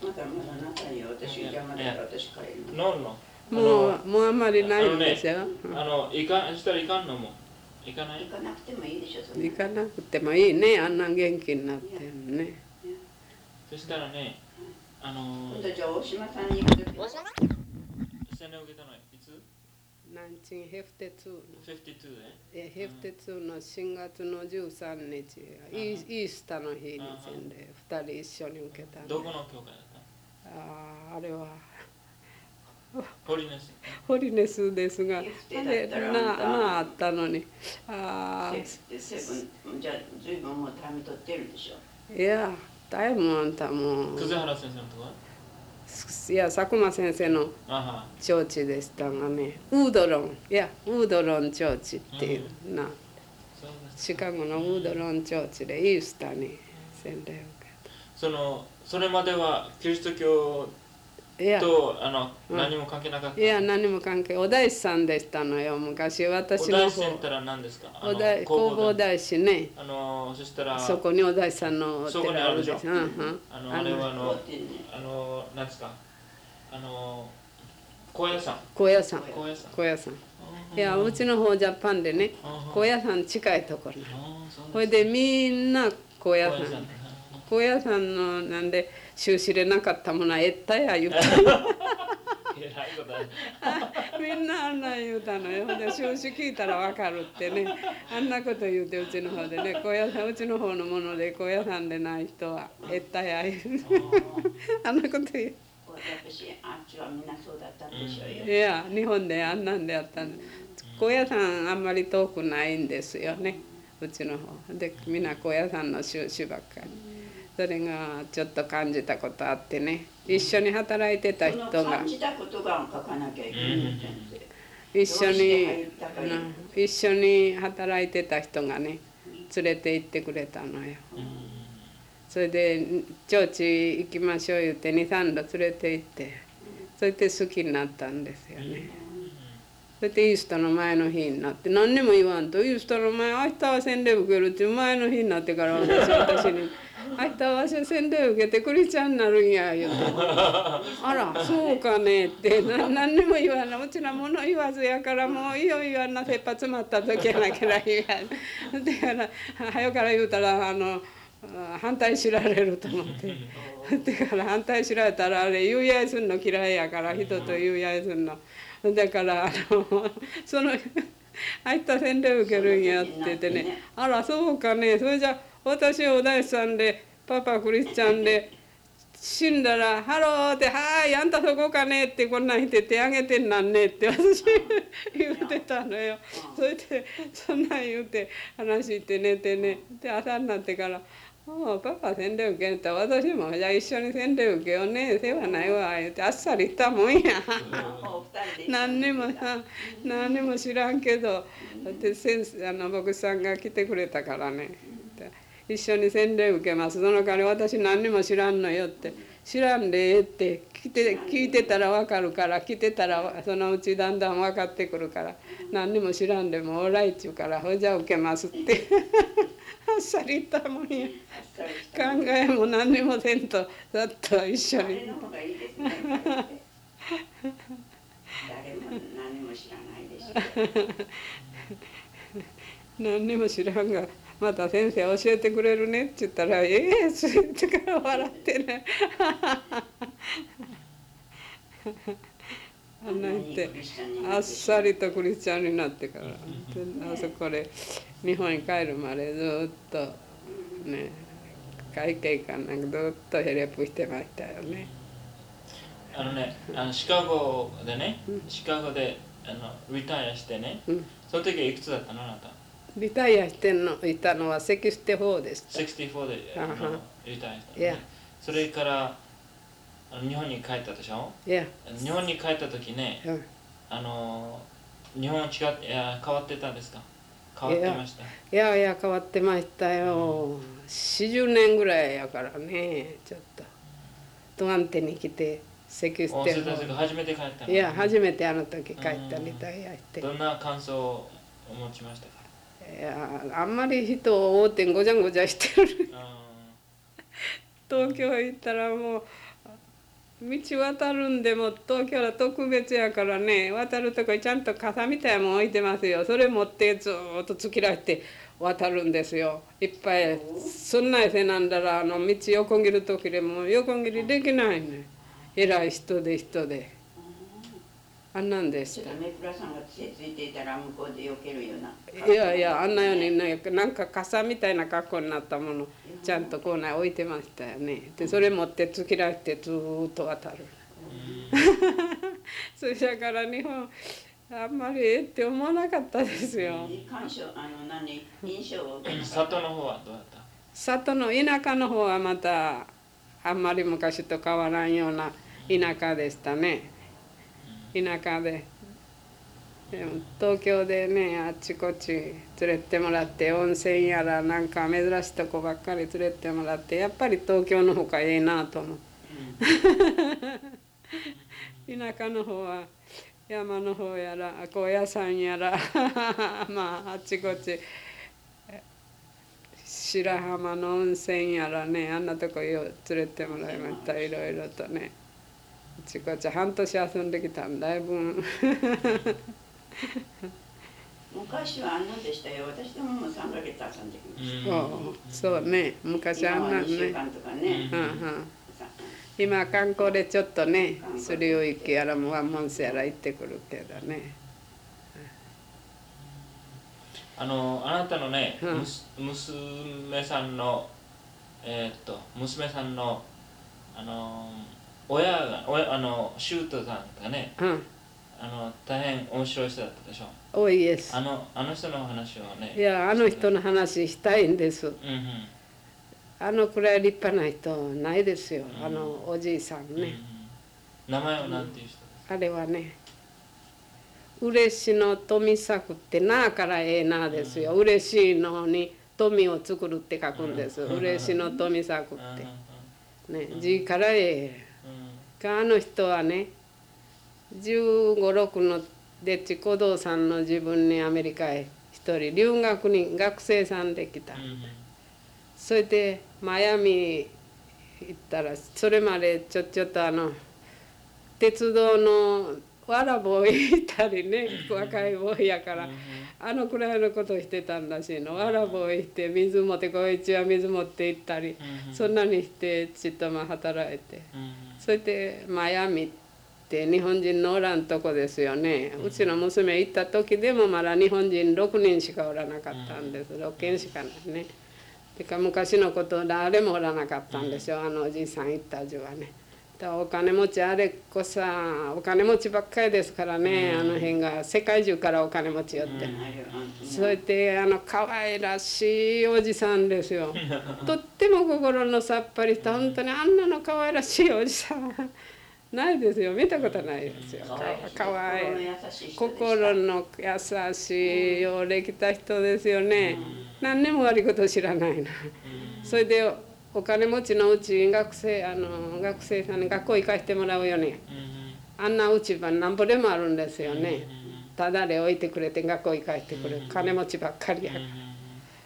まだまだ仲いいよ。私邪魔だから私帰るの。 No, no. もうあんまりないんですよ。 そしたらいかんのも行かない？ 行かなくてもいいでしょ。それ行かなくてもいいね、あんな元気になってるね。 そしたらね、 今度じゃあ大島さんに行くとき。 洗礼を受けたのいつ 1952の ？52で？ ヘフテ2の4月の13日、イースターの日に洗礼2人一緒に受けたんで。 どこの教会だった？ あれはホリネス。 ホリネスですが、あれあったのに。 セブンじゃあ随分もうタイム取ってるでしょ。 いや、タイムあんたも葛原先生のところ？ いや、佐久間先生のチョーチでしたがね、ウードロンチョーチっていうな、シカゴのウードロンチョーチでイースターに洗礼を受けた。 それまではキリスト教と何も関係なかった？ いや、何も関係。お大師さんでしたのよ、昔。私の方。 お大師ってら何ですか？ 弘法大師ね。 そしたらそこにお大師さんのおそこにあるでしょ。あれは何ですか？高野山。 高野山。いや、うちの方ジャパンでね、高野山近いところ。それでみんな高野山。高野山のなんで収支れなかったものはえったや言うた。みんなあんな言うたのよ。で収支聞いたらわかるってね。あんなこと言うてうちの方でね、高野山うちの方のもので高野山でない人はえったや言う。あんなこと言う。 私あっちはみんなそうだったんでしょうよ。 いや、日本であんなんであったんで、高野山あんまり遠くないんですよね、うちの方で。みんな高野山の収支ばっかり。それがちょっと感じたことあってね、一緒に働いてた人が感じたことが書かなきゃいけない。 一緒に働いてた人がね連れて行ってくれたのよ。それで町地行きましょう言って2、3度連れて行って、それで好きになったんですよね。それでイースターの前の日になって、何にも言わんと、イースターの前明日は洗礼受けるって前の日になってから私に明日は洗礼受けてクリスチャンになるんや言うてあらそうかねって何にも言わんな、うちら物言わずやからもういいよ言わんな、切羽詰まった時やなきゃ言わんだから早から言うたら反対知られると思ってだから反対知られたらあれ言い合いすんの嫌いやから、人と言い合いすんのだからその明日洗礼受けるんやって言ってね、あらそうかね、それじゃ私お大師さんでパパクリスチャンで死んだらハローってはーいあんたそこかねってこんなんして手挙げてんなんねって私言うてたのよ。それでそんなん言うて話して寝てね、で朝になってから「パパ洗礼受けんと私もじゃあ一緒に洗礼受けようね、世話ないわ」言うてあっさりしたもんや何にも知らんけど、で牧師さんが来てくれたからね、一緒に洗礼受けます、その代わり私何にも知らんのよって、知らんでええって聞いてたら分かるから、来てたらそのうちだんだん分かってくるから、何にも知らんでもオーライっちゅうからほいじゃ受けますってあっさり言ったもんや。考えも何にもせんとざっと一緒に。 誰も何も知らないでしょ。 何にも知らんがまた先生教えてくれるねって言ったら「ええ」って言ってから笑ってねあんな言ってあっさりとクリスチャンになってからあそこで日本に帰るまでずっとね会計官なんかずっとヘレプしてましたよね。 シカゴでリタイアしてね、その時はいくつだったのあなた？ リタイアしていたのは64でした。 64でリタイアしたのね。 いやそれから日本に帰ったでしょ？ いや日本に帰った時ね、日本変わってたんですか？変わってました？ いや変わってましたよ。40年ぐらいやからね、ちょっとトガンテに来て64。 初めて帰ったの？ いや初めてあの時帰ったリタイアして。 どんな感想を持ちましたか？ いやあんまり人を追うてごちゃごちゃしてる東京行ったらもう道渡るんでも東京は特別やからね、渡るとこにちゃんと傘みたいなもん置いてますよ。それ持ってずーっと突き出して渡るんですよ。いっぱいそんなせなんだら道横切る時でも横切りできないね。偉い人で人で。あんなんでした。 めくらさんが杖ついていたら向こうで避けるような。 いやいや、あんなようにね、なんか傘みたいな格好になったものちゃんとこうね置いてましたよね。でそれ持って突き出してずーっと渡る。それだから日本あんまりって思わなかったですよ。 印象を受けなかった。 里の方はどうだった？ 里の田舎の方はまたあんまり昔と変わらんような田舎でしたね。田舎で。でも東京でね、あっちこっち連れてもらって温泉やらなんか珍しいとこばっかり連れてもらって、やっぱり東京の方がええなと思って田舎の方は山の方やら高野山やらまああっちこっち白浜の温泉やらね、あんなとこ連れてもらいました。いろいろとね、あっちこっち半年遊んできたんだいぶ昔はあんなでしたよ。私でももう3ヶ月遊んできました。 そうね、昔あんなんね。 2週間とかね。 今観光でちょっとね、スリウ池やらもワンモンスやら行ってくるけどね。 あなたのね、娘さんの娘さんの親がシュートさんがね、大変面白い人だったでしょ。 多いです。 あの人の話をね。 いや、あの人の話したいんです。あのくらい立派な人ないですよ、おじいさんね。 名前は何ていう人ですか？ あれはね、嬉しの富作ってなあからええなですよ。嬉しいのに富を作るって書くんです。嬉しの富作って。ね、字からええ。あの人はね、15、6のでっち小僧さんの自分にアメリカへ一人留学に学生さんで来た。それでマイアミ行ったら、それまでちょっと鉄道のわらぼう行ったりね、若いボーイやからあのくらいのことしてたんだしの。わらぼう行って水持ってこいちは水持って行ったり、そんなにしてちっとも働いて、それでマイアミって日本人のおらんとこですよね。うちの娘行った時でもまだ日本人6人しかおらなかったんです。6軒しかないね。てか昔のこと誰もおらなかったんですよ、おじいさん行った時はね。お金持ちあれこさ、お金持ちばっかりですからね、あの辺が世界中からお金持ちよって、それで可愛らしいおじさんですよ。とっても心のさっぱりした本当にあんなの可愛らしいおじさんないですよ、見たことないですよ。かわいい心の優しいようできた人ですよね。何年も悪いこと知らないの。それでお金持ちのうち学生さんに学校行かしてもらうよね。あんなうちばなんぼでもあるんですよね。ただで置いてくれて学校行かしてくれる金持ちばっかりやから、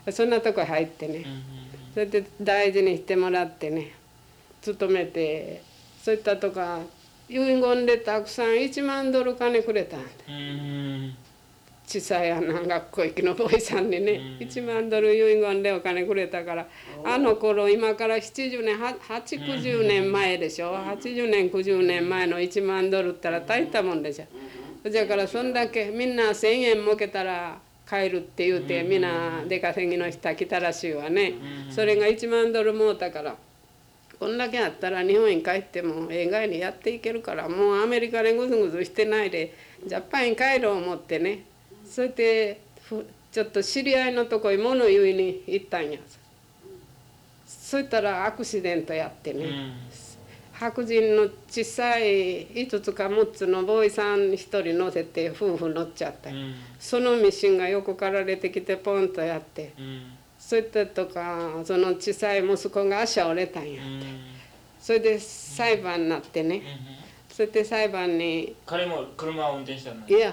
そんなとこ入ってね、それで大事にしてもらってね、勤めて、そういったとか遺言でたくさん1万ドル金くれたんで、小さい学校行きのボーイさんにね、1万ドル遺言でお金くれたから、あの頃今から70年8090年前でしょ、80年90年前の1万ドルったら大したもんでしょ。だからそんだけみんな1000円儲けたら帰るって言うて、みんな出稼ぎの人来たらしいわね。それが1万ドル儲ったから、こんだけあったら日本に帰っても映画にやっていけるから、もうアメリカでぐずぐずしてないでジャパンに帰ろう思ってね、それでちょっと知り合いのとこに物言いに行ったんや。そしたらアクシデントやってね、白人の小さい5つか6つのボーイさん1人乗せて夫婦乗っちゃった、そのミシンが横から出てきてポンとやって、そういったとかその小さい息子が足折れたんやって、それで裁判になってね、それで裁判に彼も車を運転したの？ いや、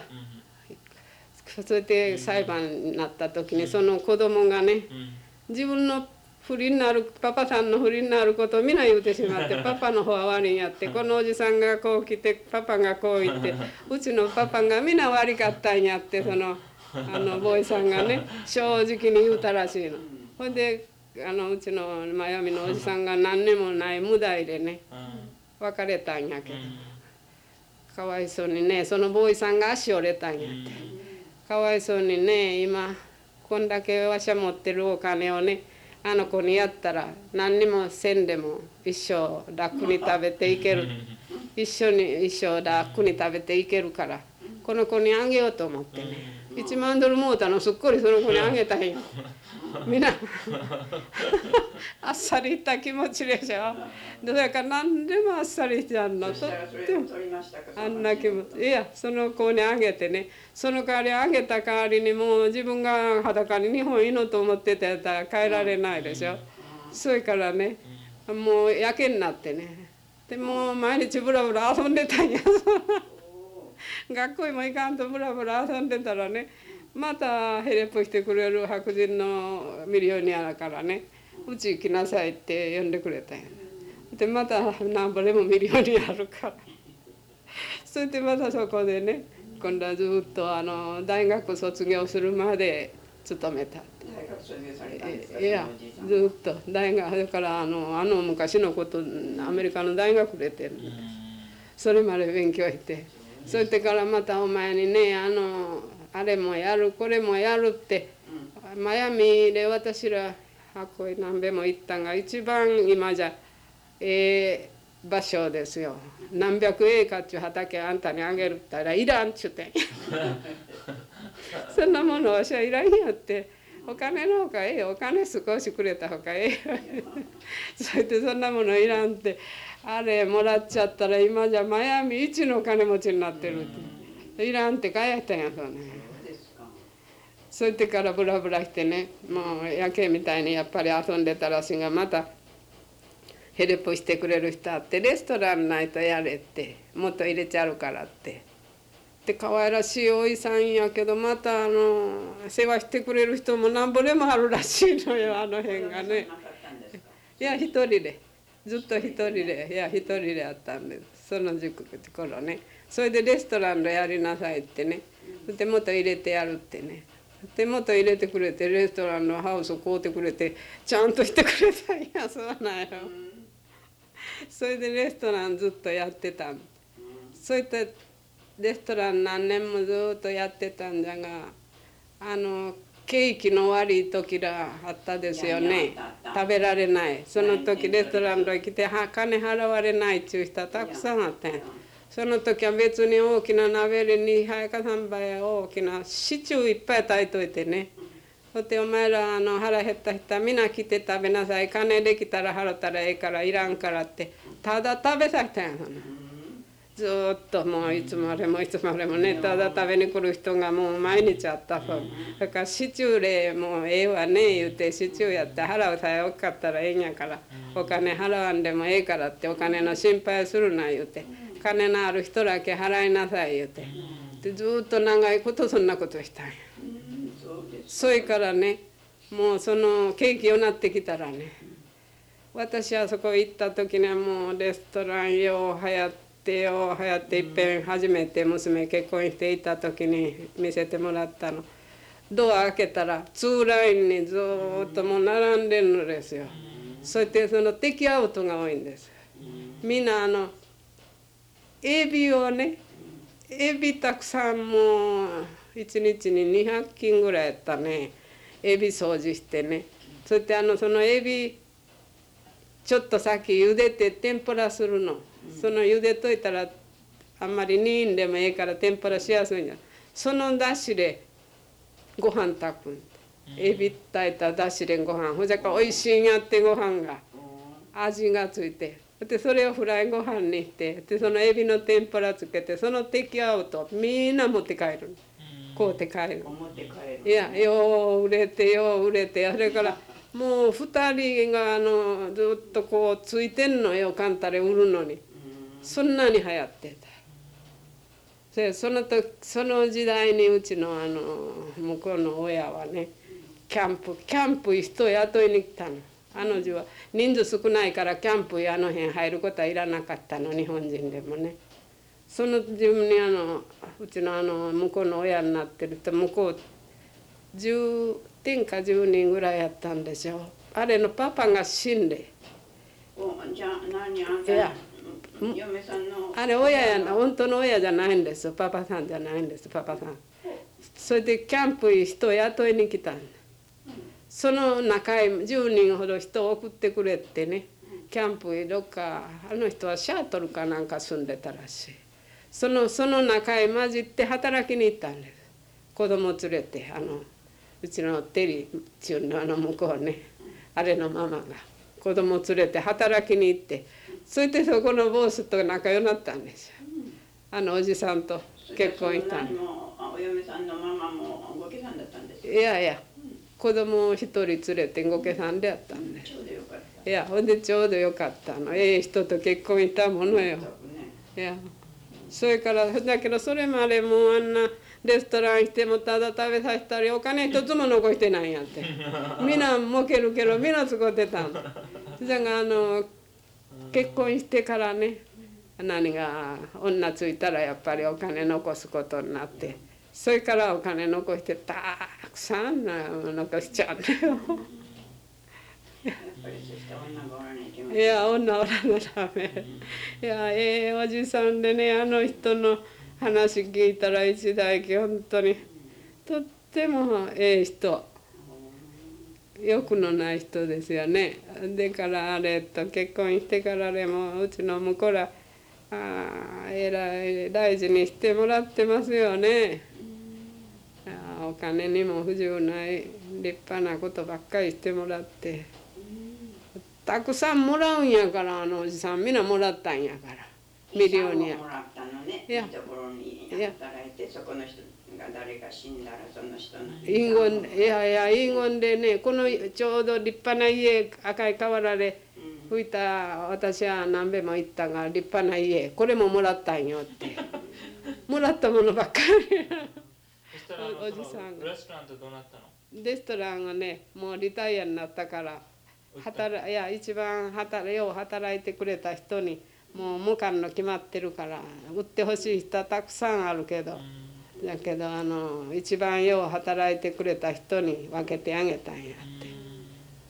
それで裁判になった時にその子供がね、自分の不倫になるパパさんの不倫になることを皆言うてしまってパパの方は悪いんやってこのおじさんがこう来てパパがこう言ってうちのパパが皆悪かったんやってそのボーイさんがね正直に言うたらしいの。ほんでうちのマヤミのおじさんが何にもない無題でね別れたんやけどかわいそうにねそのボーイさんが足折れたんやってかわいそうにね今こんだけわしゃ持ってるお金をねあの子にやったら何にもせんでも一生楽に食べていける一生楽に食べていけるからこの子にあげようと思ってね1万ドルもうたのすっごいその子にあげたんよみんなあっさりいった気持ちでしょどうやから何でもあっさりしてあんのとってもあんな気持ちいやその子にあげてねその代わりあげた代わりにもう自分が裸に日本いいのと思ってたやったら帰られないでしょそれからねもうやけになってねでもう毎日ブラブラ遊んでたんや学校にも行かんとブラブラ遊んでたらねまたヘレップしてくれる白人のミリオニアだからねうち行きなさいって呼んでくれたんやでまたなんぼでもミリオニアあるからそれでまたそこでね今度はずっと大学卒業するまで勤めた大学卒業されたんですか？ いやずっと大学だから昔のことアメリカの大学出てるんですそれまで勉強してそれでからまたお前にねあれもやるこれもやるってマヤミで私らこい何べも行ったんが一番今じゃ場所ですよ何百エーカーっちゅう畑あんたにあげるったらいらんっちゅうてんそんなものわしはいらんやってお金のほかええお金少しくれたほかええそれでそんなものいらんってあれもらっちゃったら今じゃマヤミ一の金持ちになってるっていらんって帰ったんやそうねそれでからブラブラしてねもう夜景みたいにやっぱり遊んでたらしいがまたヘルプしてくれる人あってレストランないとやれってもっと入れちゃうからってで可愛らしいおいさんやけどまた世話してくれる人もなんぼでもあるらしいのよ辺がねいや一人でずっと一人でいや一人であったんですその頃ねそれでレストランでやりなさいってねでもっと入れてやるってねでもっと入れてくれてレストランのハウスを買うてくれてちゃんとしてくれたんやそうなんよそれでレストランずっとやってたんそういったレストラン何年もずっとやってたんじゃが景気の悪い時があったですよね食べられないその時レストランに来て金払われないっていう人はたくさんあったんやその時は別に大きな鍋で2杯か3杯大きなシチューいっぱい炊いといてねそしてお前ら腹減った人はみんな来て食べなさい金できたら払ったらええからいらんからってただ食べさせたんやずっともういつまでもいつまでもねただ食べに来る人がもう毎日あったそうだからシチューでもうええわね言うてシチューやって払うさえ多かったらええんやからお金払わんでもええからってお金の心配するな言うて金のある人だけ払いなさい言うてでずっと長いことそんなことしたんやそれからねもうその景気よなってきたらね私はそこ行った時にはもうレストランよう流行っていっぺん初めて娘結婚していた時に見せてもらったのドア開けたら2ラインにずっともう並んでるのですよそしてそのテキアウトが多いんですみんなエビをねエビたくさんもう1日に200斤ぐらいやったねエビ掃除してねそしてそのエビちょっと先茹でて天ぷらするのその茹でといたらあんまり煮んでもええから天ぷらしやすいんじゃそのだしでご飯炊くんエビ炊いただしでご飯ほじゃからおいしいんやってご飯が味がついてでそれをフライご飯にしてでそのエビの天ぷらつけてそのテキアウトみんな持って帰る買うて帰るいやよう売れてそれからもう2人がずっとこうついてんのよカンタレ売るのにそんなに流行ってたでその時代にうちの向こうの親はねキャンプ人雇いに来たの女は人数少ないからキャンプや辺入ることはいらなかったの、日本人でもね。その自分にうちの向こうの親になってると向こう10人か10人ぐらいやったんでしょ。あれのパパが死んで。 じゃあ何あんた嫁さんのあれ親やな、本当の親じゃないんです。パパさんじゃないんです、パパさん。それでキャンプに人を雇いに来たんだ。その中へ10人ほど人を送ってくれってね、キャンプへどっか人はシャートルかなんか住んでたらしい。その中へ混じって働きに行ったんです。子供連れてうちのテリーっていうの向こうね、あれのママが子供連れて働きに行って、それでそこのボスと仲良くなったんですよ。おじさんと結婚したんで。 お嫁さんのママもご家さんだったんですよ。 いやいや、子供を一人連れてご家さんでやったんで。 ちょうどよかった。 いや、ほんでちょうどよかったの。人と結婚したものよ。いや、それからだけどそれまでもうあんなレストラン行ってもただ食べさせたりお金一つも残してないんやって。みんな儲けるけどみんな使ってたんだ。じゃが結婚してからね、何が女ついたらやっぱりお金残すことになって、それからお金残してたくさん残しちゃうんだよ。いや、女おらなダメ。いや、おじさんでね、人の話聞いたら一大家本当にとっても人、欲のない人ですよね。でから結婚してからでもうちの向こうらえらい大事にしてもらってますよね。お金にも不自由ない立派なことばっかりしてもらって、たくさんもらうんやから、おじさんみんなもらったんやから、ミリオニア。 もらったのね。いいところに働いて、そこの人が誰か死んだらその人の遺言でね、このちょうど立派な家、赤い瓦で吹いた、私は何べも行ったが立派な家、これももらったんよってもらったものばっかり。おじさんがレストランってどうなったの？ レストランがね、もうリタイアになったから一番よう働いてくれた人にもう無冠の決まってるから、売ってほしい人はたくさんあるけど、だけど一番よう働いてくれた人に分けてあげたんやって。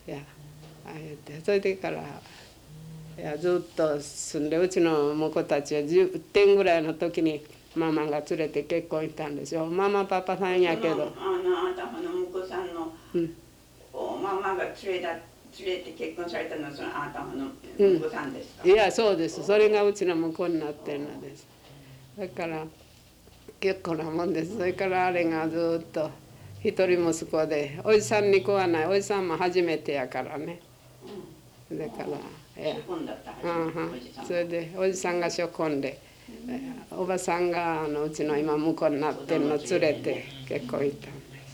いやそれでからずっと住んで、うちの婿たちは10点ぐらいの時にママが連れて結婚したんですよ。ママパパさんやけど、 あなたの婿さんのママが連れて結婚されたのはそのあなたの婿さんですか？ いや、そうです。それがうちの婿になってるのです。だから結構なもんです。それからあれがずっと一人息子で、おじさんに子はない。おじさんも初めてやからね。だからそれでおじさんが初婚で、おばさんがうちの今婿になってるの連れて結婚したんです。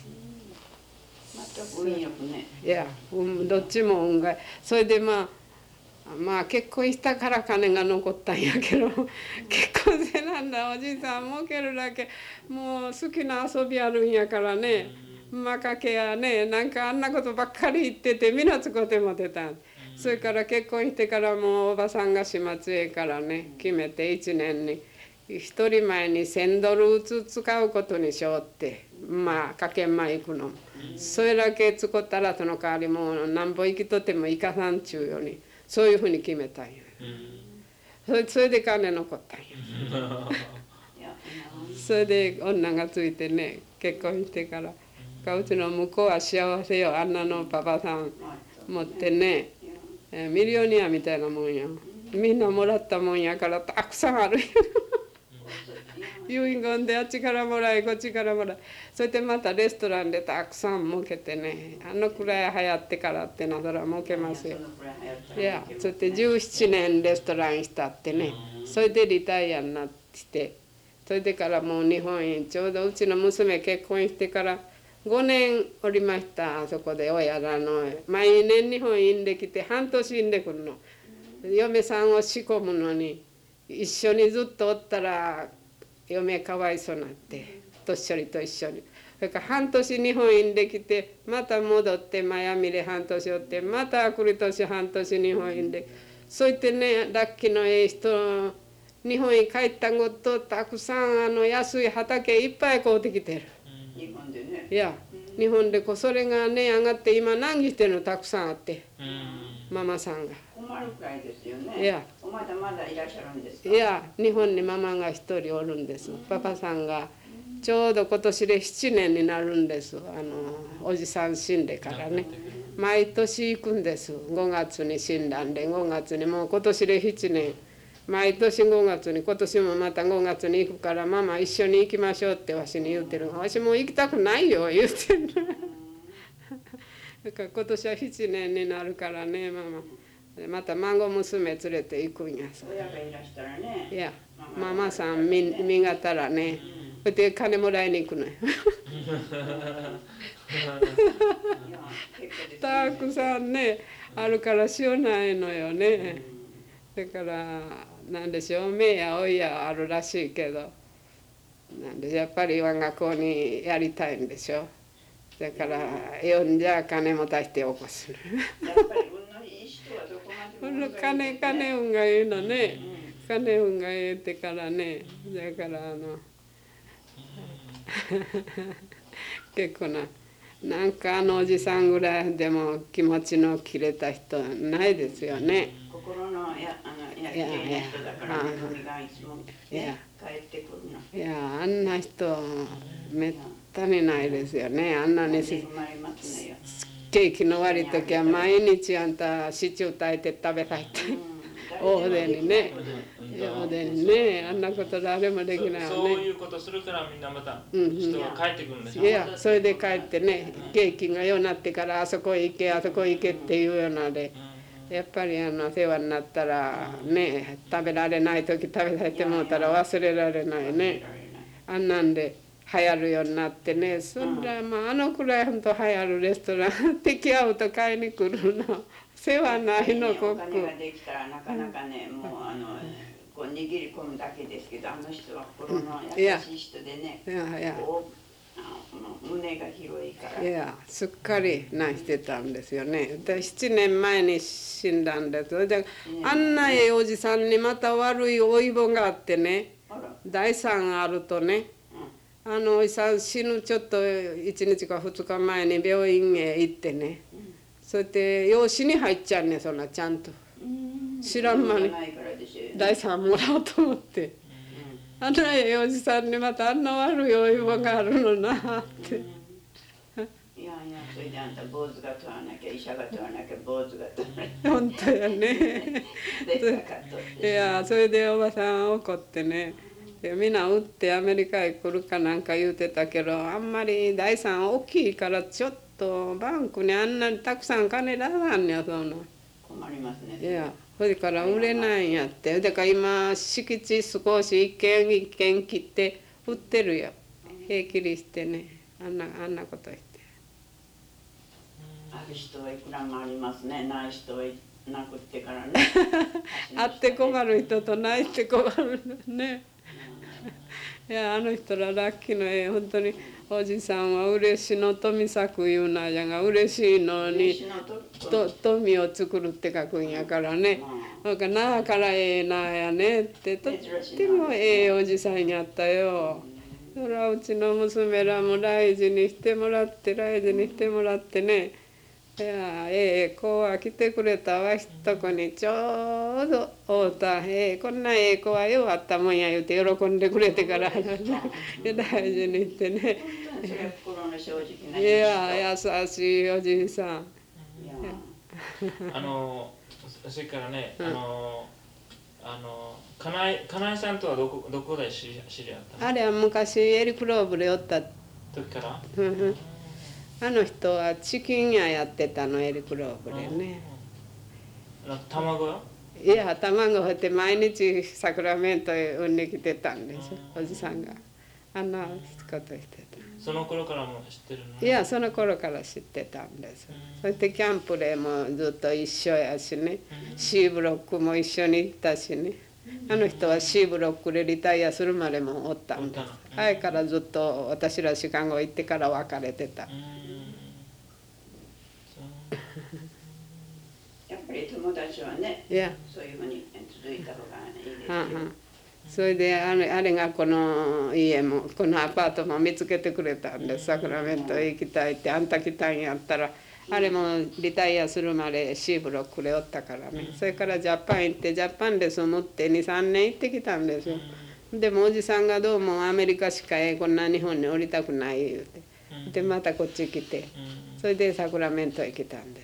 運よくね。 いや、どっちも運が。それでまあ結婚したから金が残ったんやけど、結婚せなんだおじいさん儲けるだけもう好きな遊びあるんやからね、まかけやね、なんかあんなことばっかり言っててみなつこても出た。それから結婚してからもうおばさんが始末へからね決めて1年に1人前に$1,000ずつ使うことにしようって、かけんま行くの。それだけ使ったらその代わりもうなんぼ生きとってもいかさんちゅうようにそういうふうに決めたんや。それで金残ったんや。それで女がついてね結婚してから、うちの向こうは幸せよ。あんなのパパさん持ってね、ミリオニアみたいなもんや。みんなもらったもんやからたくさんある。遺言であっちからもらいこっちからもらい、それでまたレストランでたくさん儲けてね、くらい流行ってからってなったら儲けますよ。いや、それで17年レストランしたってね、それでリタイアになって、それでからもう日本にちょうどうちの娘結婚してから5年おりました。あそこで親が毎年日本にんできて半年んでくるの。嫁さんを仕込むのに一緒にずっとおったら嫁かわいそうになって年寄りと一緒にだから半年日本にできてまた戻ってマイアミで半年おってまた来る年半年日本にでそう言ってねラッキーのええ人日本に帰ったことたくさん安い畑いっぱい買うてきてる。 日本でね。 いや日本でそれがね上がって今難儀してるのたくさんあって、ママさんが。 困るくらいですよね。 いやまだまだいらっしゃるんですか。 いや日本にママが一人おるんです。パパさんがちょうど今年で7年になるんです。おじさん死んでからね毎年行くんです。5月に死んだんで5月にもう今年で7年毎年5月に今年もまた5月に行くからママ一緒に行きましょうってわしに言うてる。わしもう行きたくないよ言うてる。だから今年は7年になるからねママまた孫娘連れて行くんや。 親がいらしたらね。 いやママさん見がたらねそれで金もらいに行くのよ。たくさんねあるからしようないのよね。だからなんでしょう目や老いやあるらしいけどなんでやっぱり我が子にやりたいんでしょ。だから呼んじゃ金も出して起こすの。 やっぱり運のいい人はどこまでも金運がいいのね。金運がいいってからねだから結構なんかおじさんぐらいでも気持ちの切れた人ないですよね。 心の綺麗な人だからね海がいつもね帰ってくるの。 いやあんな人めったにないですよね。あんなに恵まれますねよ。 景気の悪い時は毎日あんたシチュー炊いて食べたいって。おでにねおでにねあんなこと誰もできないよね。 そういうことするからみんなまた人が帰ってくるんですよ。 いやそれで帰ってね景気が良くなってからあそこへ行けあそこへ行けっていうようなでやっぱり世話になったらね食べられない時食べさせてもらったら忘れられないね。あんなんで流行るようになってねそんなまあくらいほんと流行るレストラン敵会うと買いに来るの世話ないのコック。 お金ができたらなかなかねもうこう握り込むだけですけど人は心の優しい人でね胸が広いから。 いやすっかりなしてたんですよね。7年前に死んだんです。であんなええおじさんにまた悪い老いぼがあってね第3あるとねおじさん死ぬちょっと1日か2日前に病院へ行ってねそうやって養子に入っちゃうねそんなちゃんと知らん間に第3もらおうと思ってあんなええおじさんにまたあんな悪い老いぼがあるのなって。 いやそれであんた坊主が取らなきゃ医者が取らなきゃ坊主が取らなきゃ本当やね。いやそれでおばさん怒ってねみんな打ってアメリカへ来るかなんか言うてたけどあんまり第3大きいからちょっとバンクにあんなにたくさん金出さんねやそんな。 困りますね。 いやそれから売れないんやってだから今敷地少し一軒一軒切って売ってるよ平気にしてねあんなこと言って。 ある人はいくらもありますねない人はなくってからね。 あって困る人とないって困るね。いや人らラッキーの本当におじさんは嬉しの富作言うなやが嬉しいのに富を作るって書くんやからね。なんかなあからええなやねってとってもええおじさんやったよ。そらうちの娘らも大事にしてもらってね。いやええ子は来てくれたわとこにちょうど会うたこんなええ子はよかったもんや言うて喜んでくれてから大事にしてね。いや優しいおじいさん。 それからねかなえさんとはどこで知り合ったの？ あれは昔エリクローブでおった時から。 あの人はチキン屋やってたのエリクローブでね。 卵よ？ いや卵をって毎日サクラメントへ産んできてたんですおじさんがあんなことしてた。 その頃からも知ってるの？ いやその頃から知ってたんです。そしてキャンプでもずっと一緒やしね C ブロックも一緒に行ったしねあの人は C ブロックでリタイアするまでもおったんです。前からずっと私らシカゴ行ってから別れてた。 やっぱり友達はね、そういうふうに続いた方がいいですよ。 それであれがこの家もこのアパートも見つけてくれたんで、サクラメントへ行きたいって、あんた来たんやったらあれもリタイアするまで C ブロックでおったからね。それからジャパン行って、ジャパンで住むって2、3年行ってきたんですよ。でもおじさんがどうもアメリカしかこんな日本に降りたくない言うて、でまたこっち来て、それでサクラメントへ来たんです。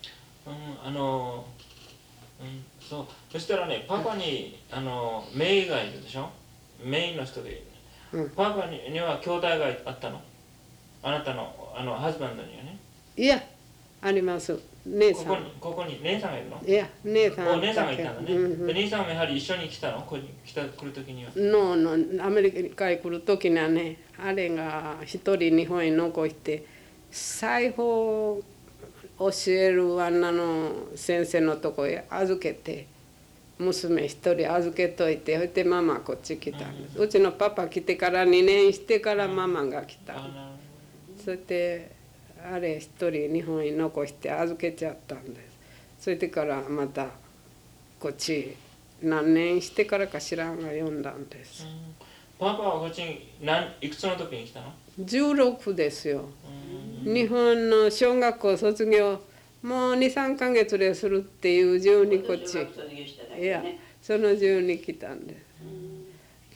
そしたらね、パパにメイがいるでしょ。メイの人で、パパには兄弟があったの。あなたのハズバンドにはね。 いや、あります。姉さん。 ここに姉さんがいるの？ いや、姉さん。 姉さんがいたんだね。で姉さんもやはり一緒に来たの？来るときには。 アメリカへ来るときにはね、あれが一人日本に残して、裁縫教えるあんなの先生のとこへ預けて、娘一人預けといて、それでママこっち来たんです。うちのパパ来てから2年してからママが来た。それであれ一人日本に残して預けちゃったんです。それでからまたこっち何年してからか知らんが読んだんです。 パパはこっちにいくつの時に来たの ？16ですよ。日本の小学校卒業もう2、3ヶ月でするっていう12こっち。いや、その12来たんです。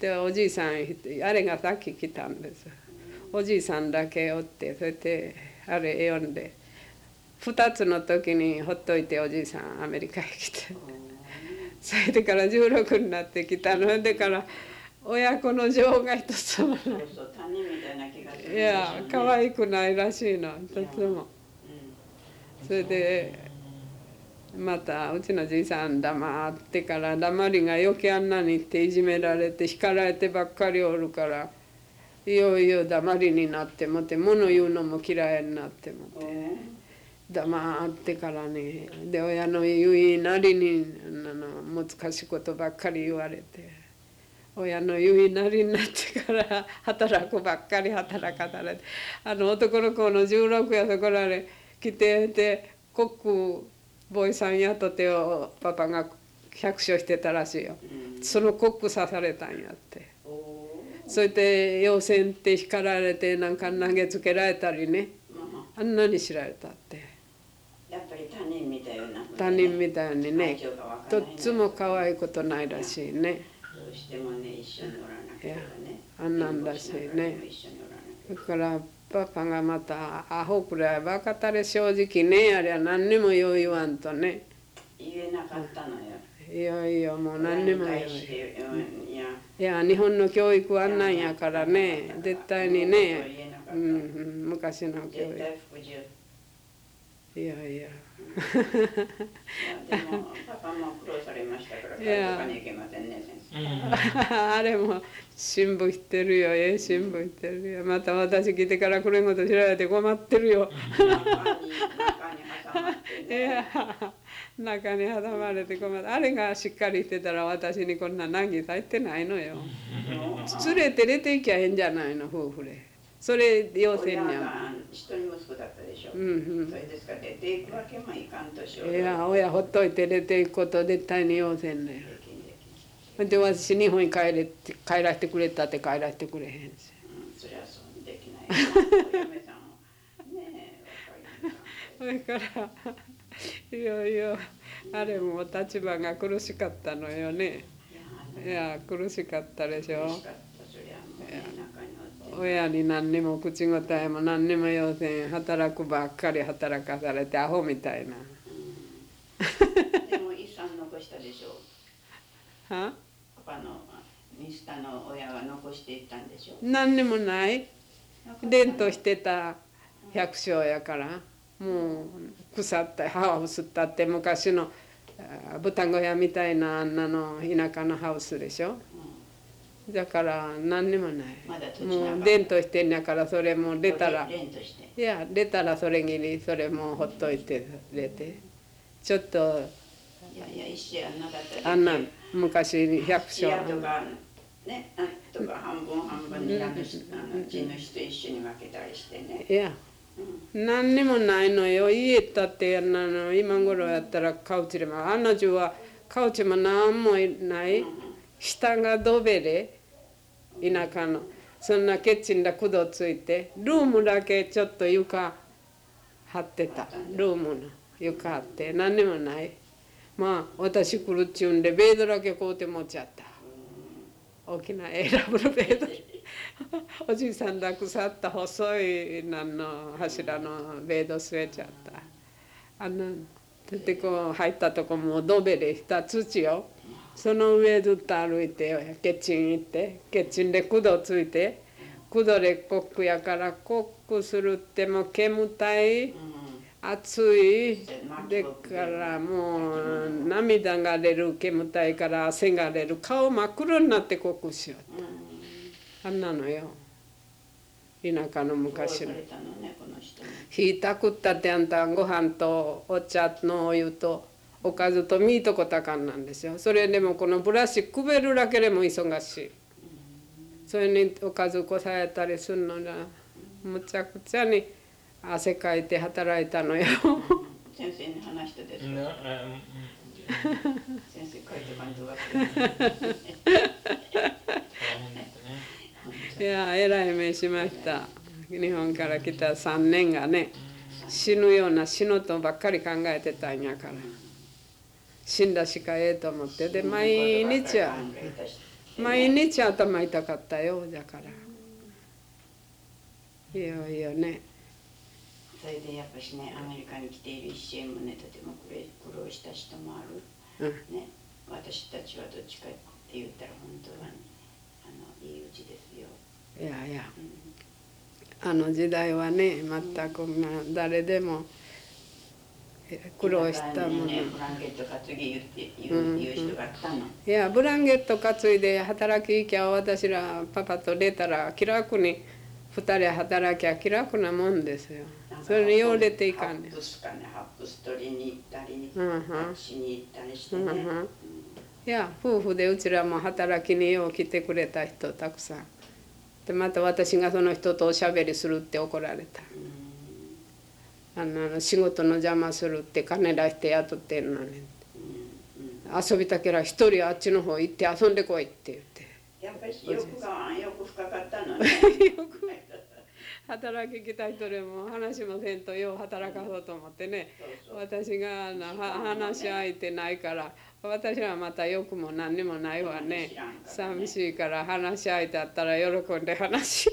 でおじいさんあれがさっき来たんです。おじいさんだけおって、それであれ読んで2つの時にほっといておじいさんアメリカへ来て、それでから16になってきたのでから親子の情が一つもない。いや、可愛くないらしいの一つも。それでまたうちのじいさん黙ってから黙りが余計あんなにっていじめられて叱られてばっかりおるから、いよいよ黙りになってもって、物言うのも嫌いになってもって黙ってからね、で親の言いなりに難しいことばっかり言われて、親の言いなりになってから働くばっかり働かされて、男の子の16やそこらで来てコックボーイさん雇ってよパパが百姓してたらしいよ。そのコック刺されたんやって。それで陽線って叱られてなんか投げつけられたりね、あんなに知られたって。 やっぱり他人みたいな、 他人みたいにね、どっちも可愛いことないらしいね。 どうしてもね、一緒におらなくてはね。 あんなんだしね。だからパパがまたアホくらいバカたれ正直ね、あれは何にも言わんとね。 言えなかったのよ。 いやいや、もう何にも言わん。いや、日本の教育はあんなんやからね、絶対にね、昔の教育。いやいや。 でもパパも苦労されましたから、帰とかに行けませんね、先生。 あれも新聞してるよ、新聞してるよ。また私来てからこれこと知られて困ってるよ。中に挟まれて困って、あれがしっかりしてたら私にこんな難儀されてないのよ。連れて出ていきゃへんじゃないの、夫婦で。それ要請には一人息子だったでしょ。それですから出ていくわけもいかんとしよう。 いや、親ほっといて出ていくこと絶対に要請ね。で私日本に帰らせてくれたって帰らせてくれへんし。 そりゃそうできない。お嫁さんもねそれからいよいよあれも立場が苦しかったのよね。いや苦しかったでしょ。親に何にも口答えも何にも言わせん、働くばっかり働かされてアホみたいな。 でも遺産残したでしょ。 は？ パパのミスターの親は残していったんでしょ。 何にもない。伝統してた百姓やから、もう腐ったハウスったって昔の豚小屋みたいなあんなの田舎のハウスでしょ。だから何にもない。もう伝統してんやから、それも出たら、いや出たらそれぎりそれもほっといて出て、ちょっといやいや石やんなかったあんな昔百姓屋とかねとか半分に地主と一緒に分けたりしてね。 いや何にもないのよ。家建ってやんなの今頃やったらカウチでもあの中はカウチも何もない、下がドベレ田舎のそんなキッチンで管ついてルームだけちょっと床張ってた。ルームの床張って何にもない。まあ私来るっちゅうんでベッドだけ買うて持っちゃった。大きなエラブルベッドおじいさんだ腐った細い柱のベッド据えちゃった。でこう入ったとこもドベでした土よ。その上ずっと歩いてキッチン行ってキッチンで管ついて管でコックやからコックするっても煙たい暑いでからもう涙が出る煙たいから汗が出る顔真っ黒になってコックしようってあんなのよ田舎の昔の。火たくったってあんたご飯とお茶のお湯とおかずとミートコタカンなんですよ。それでもこのブラシくべるだけでも忙しい。それにおかずこさえたりするのがむちゃくちゃに汗かいて働いたのよ。 先生に話してですか。先生書いて感じは。 いやえらい目しました。日本から来た3年がね死ぬような死ぬとばっかり考えてたんやから死んだしかええと思ってで毎日頭痛かったよだからいよいよね。 それでやっぱしねアメリカに来ている一円もねとても苦労した人もある、ね、私たちはどっちかって言ったら本当はいいうちですよ。 いやいや、あの時代はね全く誰でも苦労したもの。 ブランケット担ぎ言う人があったの。 いやブランケット担いで働き行きゃ私らパパと出たら気楽に2人働きゃ気楽なもんですよ。それによれていかんねん。 ハップス取りに行ったりタクシーに行ったりしてね。 いや夫婦でうちらも働きによう来てくれた人たくさん。でまた私がその人とおしゃべりするって怒られた。仕事の邪魔するって金出して雇ってんのに。遊びたけら一人あっちの方行って遊んでこいって言って。 やっぱり欲深かったのね。 働き来た人でも話もせんとよう働かそうと思ってね。私が話し相手ないから私はまた欲も何にもないわね。寂しいから話し相手あったら喜んで話して。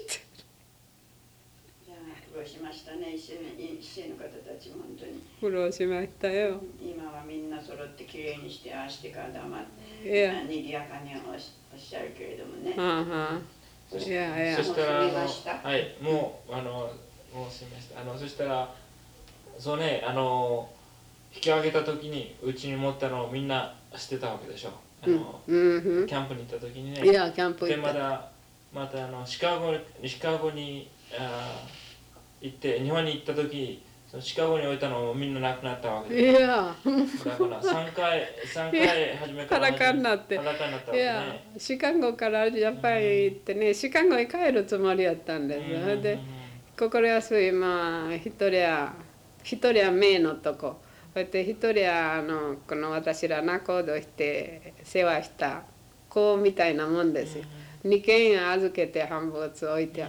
苦労しましたね一緒の方たちも本当に。 苦労しましたよ。 今はみんな揃ってきれいにしてああしてから黙ってにぎやかにおっしゃるけれどもね。 そしたらはいもうすみませんそしたらそうね引き上げた時にうちに持ったのをみんな捨てたわけでしょ。キャンプに行った時にね。 いやキャンプ行った。でまたシカゴに行って日本に行った時そのシカゴに置いたのもみんななくなったわけで。 いやだから3回初めから裸になってわけね。 いやシカゴからジャパン行ってねシカゴに帰るつもりやったんです。それで心安い一人はメイのとこそして一人はこの私ら仲人して世話した子みたいなもんですよ。2軒家預けて半分置いてあった。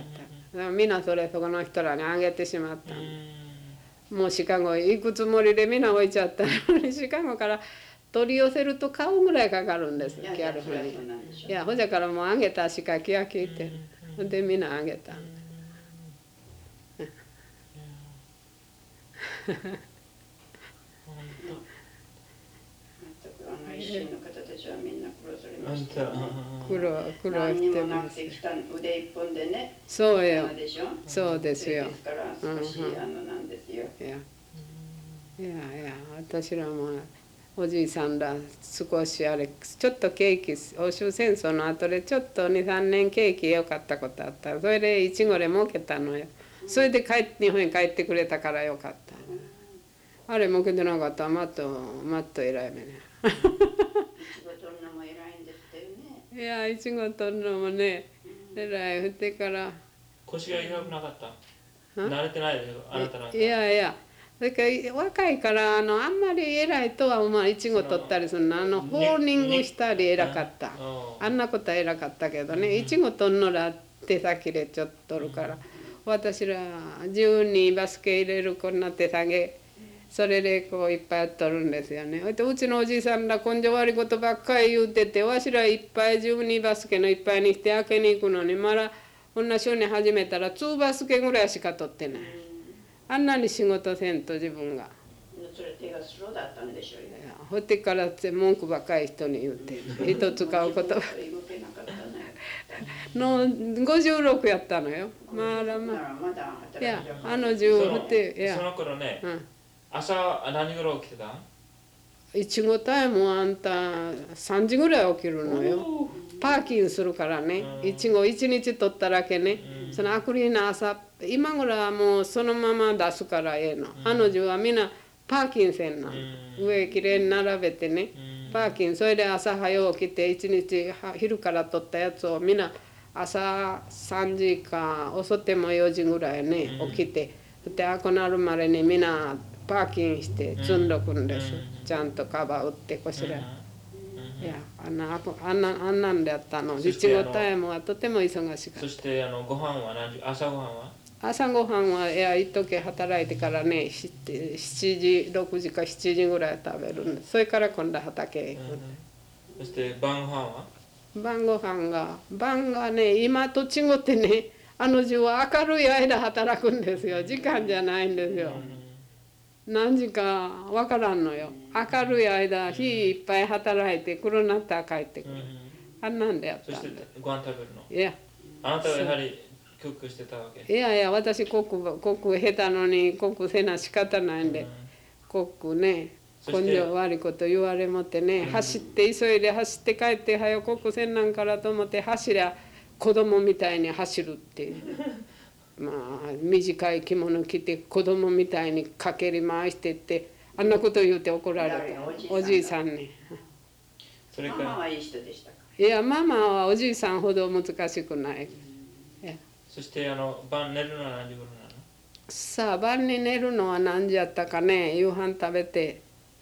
みんなそこの人らにあげてしまった。もうシカゴへ行くつもりでみんな置いちゃったのにシカゴから取り寄せると買うぐらいかかるんです。キャリフォルニア。いやほじゃからもうあげたしか気が利いてる。でみんなあげた。 一緒の方たちはみんな苦労されましたよね。 苦労してます。 腕一本でね。 そうよ。そうですよ。 ですから少しなんですよ。 いや私らもおじいさんら少しちょっと景気欧州戦争の後でちょっと 2,3 年景気良かったことあった。それでいちごで儲けたのよ。それで日本に帰ってくれたからよかった。あれ儲けてなかったらもっと偉い目ね。 いちご取るのも偉いんですってよね。 いやいちご取るのもねえらい降ってから腰が痛くなかった。慣れてないでしょ、あなたなんか。 いやいやだから若いからあんまり偉いとはまあいちご取ったりするのホーニングしたり偉かったあんなことは偉かったけどねいちご取るのら手先でちょっと取るから私ら10人バスケ入れるこんな手下げそれでこういっぱい取るんですよね。うちのおじいさんら根性悪いことばっかり言うててわしらいっぱい12バスケのいっぱいにして開けに行くのにまだこんな少年始めたら2バスケぐらいしか取ってない。あんなに仕事せんと自分が。 それ手がスローだったんでしょうよ。 ほってからって文句ばっかり人に言うて人使う言葉の56やったのよ。まだまだいや10っていやその頃ね、朝何頃起きてた？ いちごタイムあんた3時ぐらい起きるのよ。パーキンするからねいちご1日取っただけねそのアクリルの朝今ぐらいはもうそのまま出すからええの。彼女はみんなパーキンせんの上きれいに並べてねパーキンそれで朝早起きて1日昼から取ったやつをみんな朝3時か遅っても4時ぐらいね起きてであこなるまでにみんなパーキンして積んどくんです。ちゃんとカバー打ってこしら。いやあんなんでやったの。いちごタイムはとても忙しかった。 そしてご飯は何時？朝ご飯は？ 朝ごはんはいや一時働いてからね7時6時か7時ぐらい食べるんでそれから今度畑へ行く。 そして晩ご飯は？ 晩がね今と違ってね自は明るい間働くんですよ。時間じゃないんですよ。何時かわからんのよ。明るい間日いっぱい働いて黒なったら帰ってくる。あんなんでやったんで。 そしてご飯食べるの？ いやあなたはやはりクックしてたわけ？ いや私コック下手のにコックせな仕方ないんで、コックね根性悪いこと言われもってね、走って急いで走って帰って早くコックせんなんからと思って走りゃ子供みたいに走るっていうまあ短い着物着て子供みたいにかけり回してってあんなこと言うて怒られたおじいさんに。 それからママはいい人でしたか？ いやママはおじいさんほど難しくない。 そして晩寝るのは何時頃なの？ さあ晩に寝るのは何時やったかね。夕飯食べて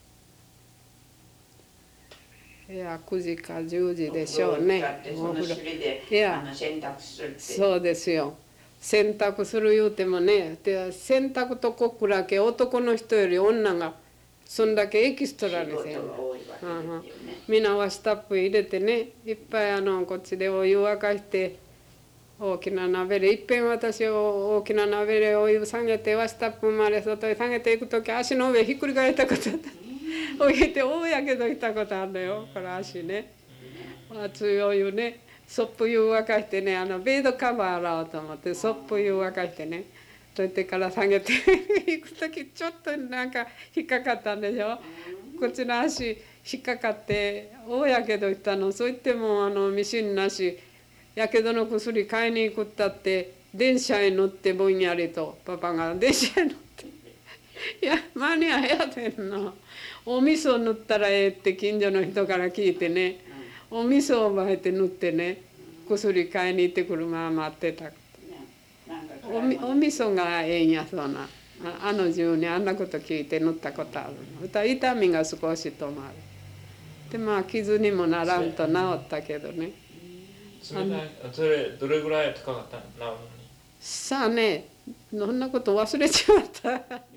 いや9時か10時でしょうね。お風呂いやそうですよ。洗濯する言うてもねで洗濯とコックだけ男の人より女がそんだけエキストラですよ。みんなワシタップ入れてねいっぱいこっちでお湯沸かして大きな鍋でいっぺん私を大きな鍋でお湯下げてワシタップまで外へ下げていく時足の上ひっくり返ったことあったお湯って大やけどしたことあるのよこの足ね熱いお湯ねソップ湯沸かしてねベッドカバー洗おうと思ってソップ湯沸かしてねそれでから下げていく時ちょっとなんか引っかかったんでしょ。こっちの足引っかかって大やけどしたの。そう言ってもミシンなしやけどの薬買いに行くったって電車に乗ってぼんやりとパパが電車に乗っていや間に合えやせんの。お味噌塗ったらええって近所の人から聞いてねお味噌をまいて塗ってね薬買いに行ってくるまま待ってた。お味噌がええんやそうな中にあんなこと聞いて塗ったことあるの。痛みが少し止まるでまあ傷にもならんと治ったけどね。 それどれぐらい高かったの治るのに？ さあねそんなこと忘れちまった。 1ヶ月ぐらいかかった？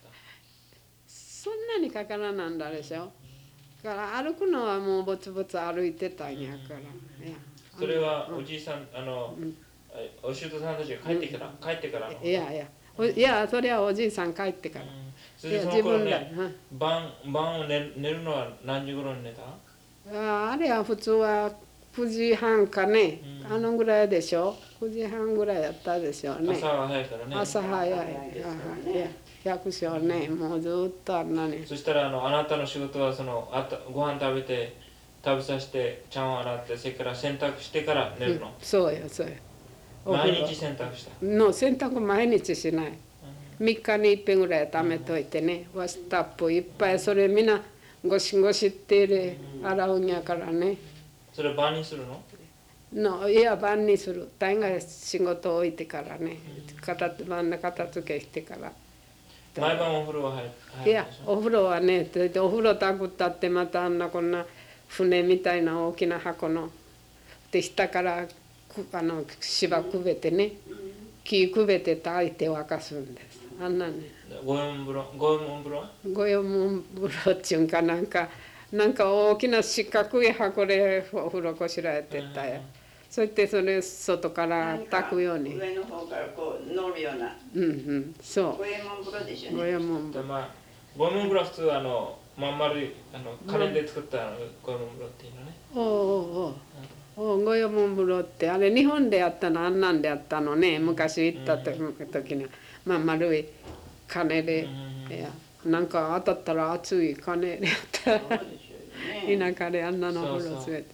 そんなにかからなんだでしょ。だから歩くのはもうぼつぼつ歩いてたんやから。 それはおじいさんお舅さんたちが帰ってからの？ いやそれはおじいさん帰ってから。 それでその頃ね晩を寝るのは何時頃に寝た？ あれは普通は9時半かね、ぐらいでしょ。9時半ぐらいやったでしょうね。 朝は早いからね。 朝早い。役所ねもうずっとあんなに。 そしたらあなたの仕事はご飯食べさせて茶碗洗ってそれから洗濯してから寝るの？ そうよ。 毎日洗濯した？ 洗濯毎日しない。3日に1遍ぐらい貯めといてねワシタップいっぱいそれみんなゴシゴシってで洗うんやからね。 それ晩にするの？ いや晩にする。大概仕事置いてからね。晩の片付けしてから。 毎晩お風呂は入るいやお風呂はね、お風呂炊くったってまたあんなこんな船みたいな大きな箱ので下から芝くべてね、木くべて炊いて沸かすんです。あんなね。 五右衛門風呂？ 五右衛門風呂っちゅうんかなんか大きな四角い箱でお風呂こしらえてたよ。そしてそれ外から炊くように。 上の方からこう乗るような。 そう。 五右衛門風呂でしょね。 五右衛門風呂。 五右衛門風呂は普通まん丸い金で作った五右衛門風呂っていうのね。 五右衛門風呂ってあれ日本でやったのあんなんでやったのね。昔行った時にまん丸い金で、なんか当たったら熱い金でやったら田舎であんなの風呂据えて。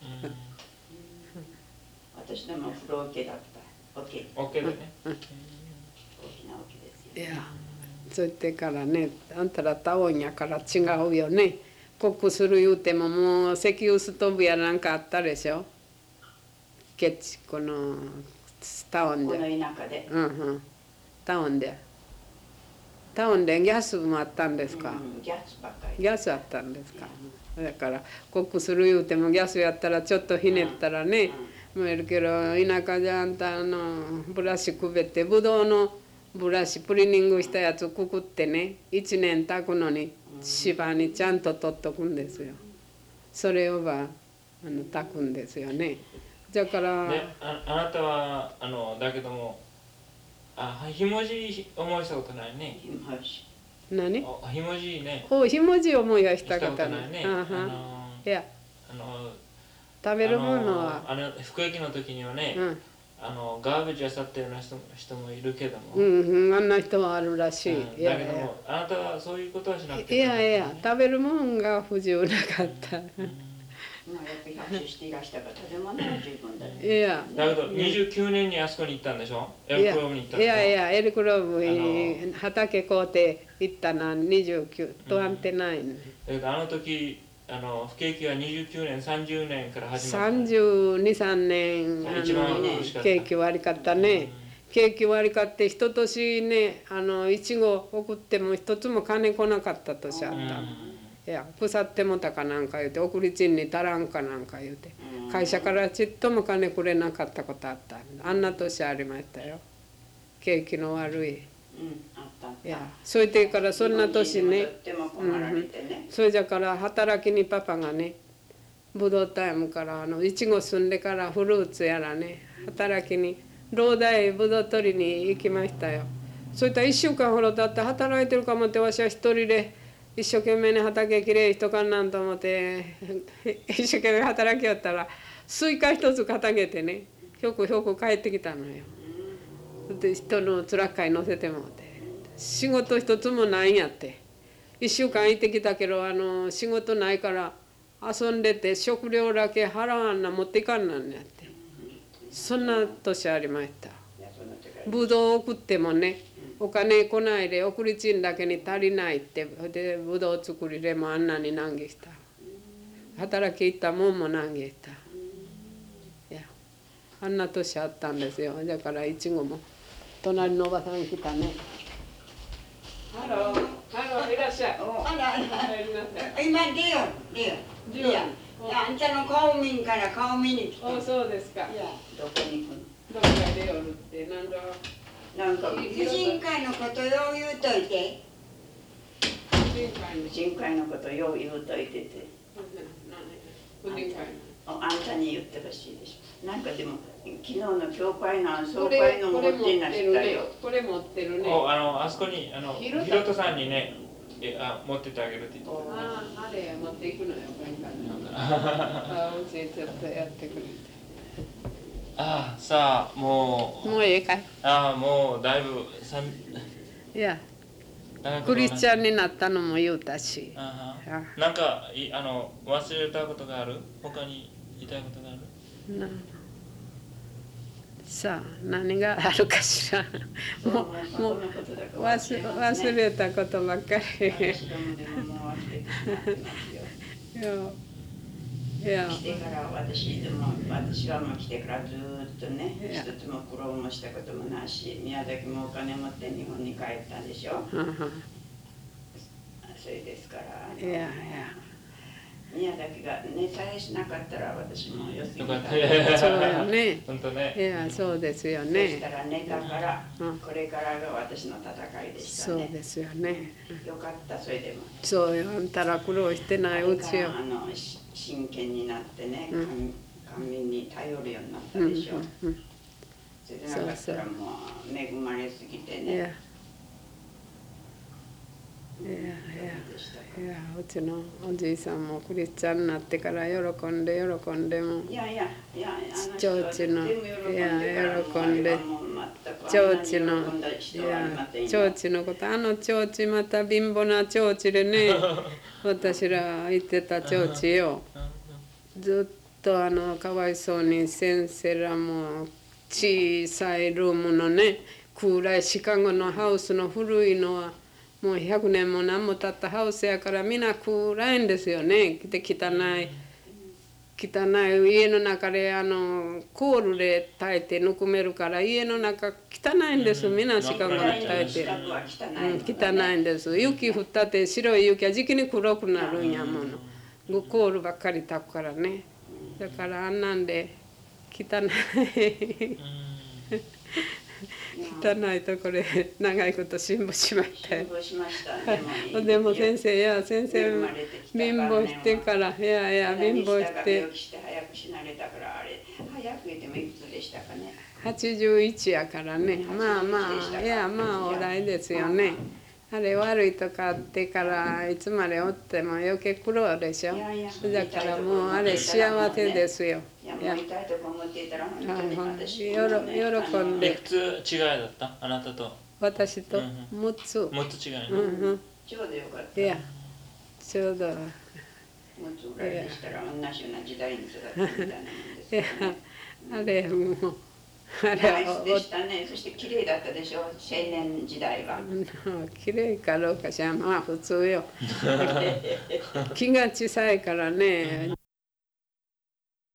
私でも風呂桶だった。桶。 桶でね。 大きな桶ですよ。 いや、そう言ってからね、あんたらタオンやから違うよね。コックする言うてももう石油ストーブやなんかあったでしょ。このタオンで。 この田舎で。 タオンで。タオンでギャスもあったんですか。 ギャスばっかり。 ギャスあったんですか。だからコックする言うてもギャスやったらちょっとひねったらね。もえるけど田舎であんたブラシくべてぶどうのブラシプリニングしたやつくくってね1年炊くのに芝にちゃんと取っとくんですよ。それを炊くんですよね。だからあなたはだけどもひもじ思いしたことないね。 何？ ひもじね。 ひもじ思いはしたことないね。いや食べるものは服役の時にはね、ガーベージあさってるような人もいるけども、 あんな人はあるらしい。 だけどもあなたはそういうことはしなくて。 いや食べるもんが不自由なかった。 やっぱり拍手していらしたから食べ物は十分だね。 いやだけど29年にあそこに行ったんでしょ。エルクローブに行ったんでしょ。 いやエルクローブに畑買うて行ったのは29とあんてないね。 だけどの時不景気は29年30年から始まった。 32、3年景気悪かったね。景気悪かって一年ねいちご送っても一つも金来なかった年あった。いや腐ってもたかなんか言うて送り賃に足らんかなんか言うて会社からちっとも金くれなかったことあった。あんな年ありましたよ。景気の悪い。いやそれでからそんな年ね。それじゃから働きにパパがねブドウタイムからいちご住んでからフルーツやらね働きに労大ブドウ取りに行きましたよ。そういった1週間ほど経って働いてるかもってわしは一人で一生懸命に畑きれいしとかんなんと思って一生懸命働きよったらスイカ一つ傾けてねひょくひょく帰ってきたのよ。で人のつらっかい乗せてもって仕事一つもないんやって。1週間行ってきたけど仕事ないから遊んでて食料だけ払わんな持っていかんなんやって。そんな年ありました。ぶどう送ってもねお金来ないで送り賃だけに足りないってでぶどう作りでもあんなに難儀した。働き行ったもんも難儀した。いやあんな年あったんですよ。だからいちごも隣のおばさん来たね。ハローいらっしゃい。 今出よ。いやあんたの顔見んから顔見に来た。 そうですか。 どこに行くの？ どこか出よるってなんか婦人会のことよう言うといて。婦人会のことよう言うといてて。あんたに言ってほしいでしょ。なんかでも昨日の教会の総会の持ってなしたよ。 これ持ってるね。 あそこにひろとさんにね持ってってあげるって言ってた。あれ持っていくのよこれから。うちちょっとやってくれて。 さあもういいかい。 もうだいぶいやクリスチャンになったのも言うたし。 なんか忘れたことがある？他に言いたいことがある？さあ何があるかしら。もう忘れたことばっかり。 いや来てから私はもう来てからずーっとね一つも苦労もしたこともないし、宮崎もお金持って日本に帰ったんでしょ。それですからいや宮崎が寝さえしなかったら私も良すぎた。 そうよね。 本当ね。 いやそうですよそね。 したら寝たから、これからが私の戦いでしたね。 そうですよね。 よかったそれでも。 そうよ、あんたら苦労してないうちよ。 真剣になってね、神に頼るようになったでしょ。それでなかったらもう恵まれすぎてね。 いやうちのおじいさんもクリスチャンになってから喜んでも長地の喜んで長地のこと長地また貧乏な長地でね私ら行ってた長地よずっとかわいそうに先生らも小さいルームのね暗いシカゴのハウスの古いのはもう100年も何も経ったハウスやからみんな暗いんですよね。で汚い家の中でコールで耐えてぬくめるから家の中汚いんです。みんなシカゴで耐えて汚いんです。雪降ったって白い雪は時期に黒くなるんやもの。コールばっかり炊くからね。だからあんなんで汚い汚いところで長いこと辛抱しましたよ。でも先生貧乏してから貧乏して81やからねまあおらいですよね。あれ悪いとかあってからいつまでおっても余計苦労でしょ。だからもうあれ幸せですよ。喜んで。 いくつ違いだったあなたと。 私と6つ。 6つ違いね。 ちょうどよかった。 いやちょうど。 6つぐらいでしたら同じような時代に育ったみたいなもんですけどね。 あれもう。 ナイスでしたね。そして綺麗だったでしょ。青年時代は。 綺麗かどうかしらまあ普通よ。気が小さいからね。